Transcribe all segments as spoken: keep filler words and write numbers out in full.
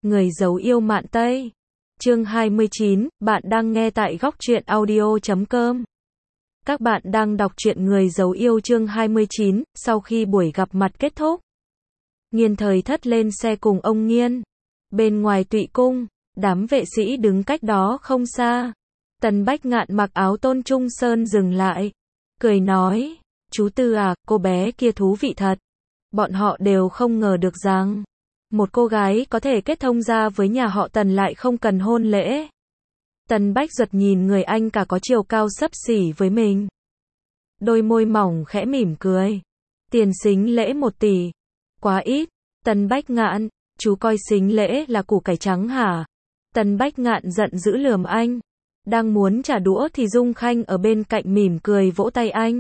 Người giấu yêu mạn Tây. Chương hai mươi chín, bạn đang nghe tại góc truyện audio chấm com. Các bạn đang đọc truyện Người giấu yêu chương hai mươi chín, sau khi buổi gặp mặt kết thúc. Nghiên Thời Thất lên xe cùng ông Nghiên. Bên ngoài Tụy Cung, đám vệ sĩ đứng cách đó không xa. Tần Bách Ngạn mặc áo Tôn Trung Sơn dừng lại. Cười nói, chú Tư à, cô bé kia thú vị thật. Bọn họ đều không ngờ được rằng một cô gái có thể kết thông gia với nhà họ Tần lại không cần hôn lễ. Tần Bách Duật nhìn người anh cả có chiều cao xấp xỉ với mình. Đôi môi mỏng khẽ mỉm cười. Tiền sính lễ một tỷ. Quá ít. Tần Bách Ngạn, chú coi sính lễ là củ cải trắng hả? Tần Bách Ngạn giận dữ lườm anh. Đang muốn trả đũa thì Dung Khanh ở bên cạnh mỉm cười vỗ tay anh.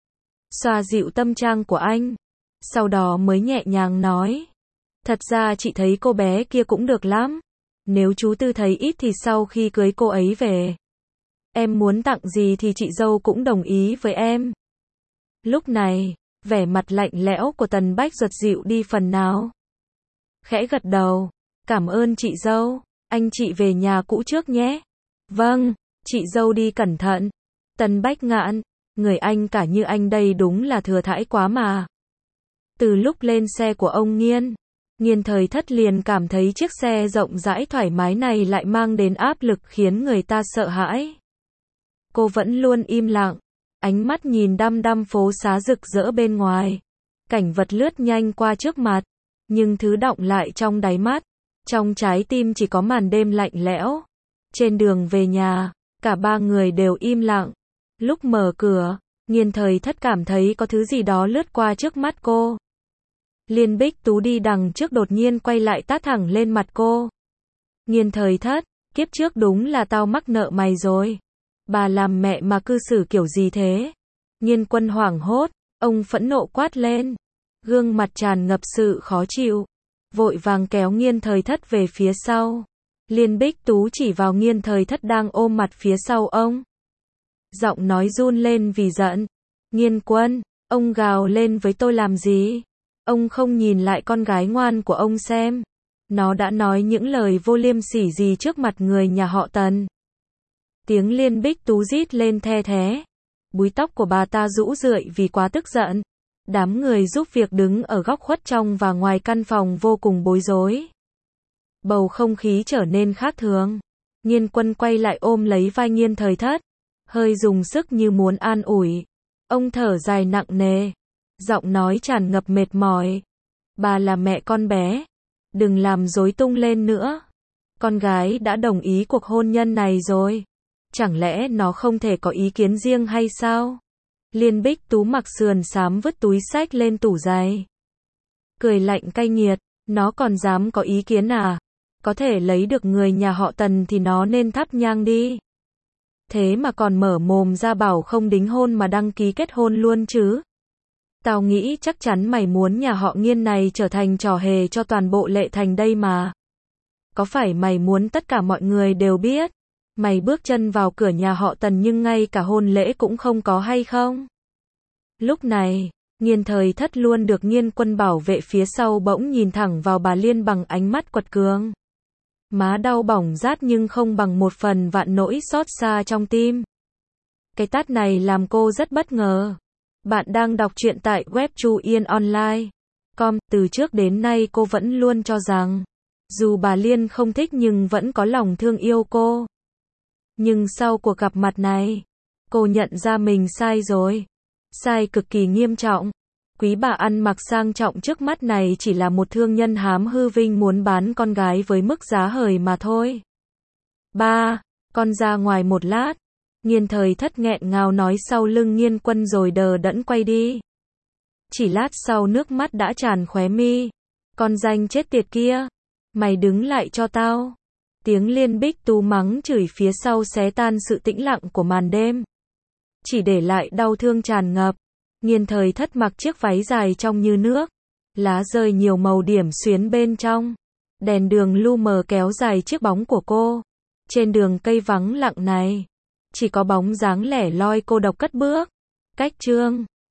Xoa dịu tâm trạng của anh. Sau đó mới nhẹ nhàng nói. Thật ra chị thấy cô bé kia cũng được lắm. Nếu chú Tư thấy ít thì sau khi cưới cô ấy về, em muốn tặng gì thì chị dâu cũng đồng ý với em. Lúc này, vẻ mặt lạnh lẽo của Tần Bách Duật dịu đi phần nào. Khẽ gật đầu. Cảm ơn chị dâu. Anh chị về nhà cũ trước nhé. Vâng, chị dâu đi cẩn thận. Tần Bách Ngạn, người anh cả như anh đây đúng là thừa thãi quá mà. Từ lúc lên xe của ông Nghiên, Nghiên Thời Thất liền cảm thấy chiếc xe rộng rãi thoải mái này lại mang đến áp lực khiến người ta sợ hãi. Cô vẫn luôn im lặng, ánh mắt nhìn đăm đăm phố xá rực rỡ bên ngoài. Cảnh vật lướt nhanh qua trước mặt, nhưng thứ đọng lại trong đáy mắt, trong trái tim chỉ có màn đêm lạnh lẽo. Trên đường về nhà, cả ba người đều im lặng. Lúc mở cửa, Nghiên Thời Thất cảm thấy có thứ gì đó lướt qua trước mắt cô. Liên Bích Tú đi đằng trước đột nhiên quay lại tát thẳng lên mặt cô. Nghiên Thời Thất, kiếp trước đúng là tao mắc nợ mày rồi. Bà làm mẹ mà cư xử kiểu gì thế? Nghiên Quân hoảng hốt, ông phẫn nộ quát lên. Gương mặt tràn ngập sự khó chịu. Vội vàng kéo Nghiên Thời Thất về phía sau. Liên Bích Tú chỉ vào Nghiên Thời Thất đang ôm mặt phía sau ông. Giọng nói run lên vì giận. Nghiên Quân, ông gào lên với tôi làm gì? Ông không nhìn lại con gái ngoan của ông xem. Nó đã nói những lời vô liêm sỉ gì trước mặt người nhà họ Tần. Tiếng Liên Bích Tú rít lên the thé. Búi tóc của bà ta rũ rượi vì quá tức giận. Đám người giúp việc đứng ở góc khuất trong và ngoài căn phòng vô cùng bối rối. Bầu không khí trở nên khác thường. Nghiên Quân quay lại ôm lấy vai Nghiên Thời Thất. Hơi dùng sức như muốn an ủi. Ông thở dài nặng nề. Giọng nói tràn ngập mệt mỏi. Bà là mẹ con bé. Đừng làm rối tung lên nữa. Con gái đã đồng ý cuộc hôn nhân này rồi. Chẳng lẽ nó không thể có ý kiến riêng hay sao? Liên Bích Tú mặc sườn xám vứt túi xách lên tủ giày. Cười lạnh cay nghiệt. Nó còn dám có ý kiến à? Có thể lấy được người nhà họ Tần thì nó nên thắp nhang đi. Thế mà còn mở mồm ra bảo không đính hôn mà đăng ký kết hôn luôn chứ? Tao nghĩ chắc chắn mày muốn nhà họ Nghiên này trở thành trò hề cho toàn bộ Lệ Thành đây mà. Có phải mày muốn tất cả mọi người đều biết? Mày bước chân vào cửa nhà họ Tần nhưng ngay cả hôn lễ cũng không có hay không? Lúc này, Nghiên Thời Thất luôn được Nghiên Quân bảo vệ phía sau bỗng nhìn thẳng vào bà Liên bằng ánh mắt quật cường. Má đau bỏng rát nhưng không bằng một phần vạn nỗi xót xa trong tim. Cái tát này làm cô rất bất ngờ. Bạn đang đọc truyện tại web Chu Yên Online chấm com. Từ trước đến nay cô vẫn luôn cho rằng, dù bà Liên không thích nhưng vẫn có lòng thương yêu cô. Nhưng sau cuộc gặp mặt này, cô nhận ra mình sai rồi. Sai cực kỳ nghiêm trọng. Quý bà ăn mặc sang trọng trước mắt này chỉ là một thương nhân hám hư vinh muốn bán con gái với mức giá hời mà thôi. Ba, con ra ngoài một lát. Nghiên Thời Thất nghẹn ngào nói sau lưng Nghiên Quân rồi đờ đẫn quay đi. Chỉ lát sau nước mắt đã tràn khóe mi. Con danh chết tiệt kia. Mày đứng lại cho tao. Tiếng Liên Bích Tú mắng chửi phía sau xé tan sự tĩnh lặng của màn đêm. Chỉ để lại đau thương tràn ngập. Nghiên Thời Thất mặc chiếc váy dài trong như nước. Lá rơi nhiều màu điểm xuyến bên trong. Đèn đường lu mờ kéo dài chiếc bóng của cô. Trên đường cây vắng lặng này, chỉ có bóng dáng lẻ loi cô độc cất bước. Cách chương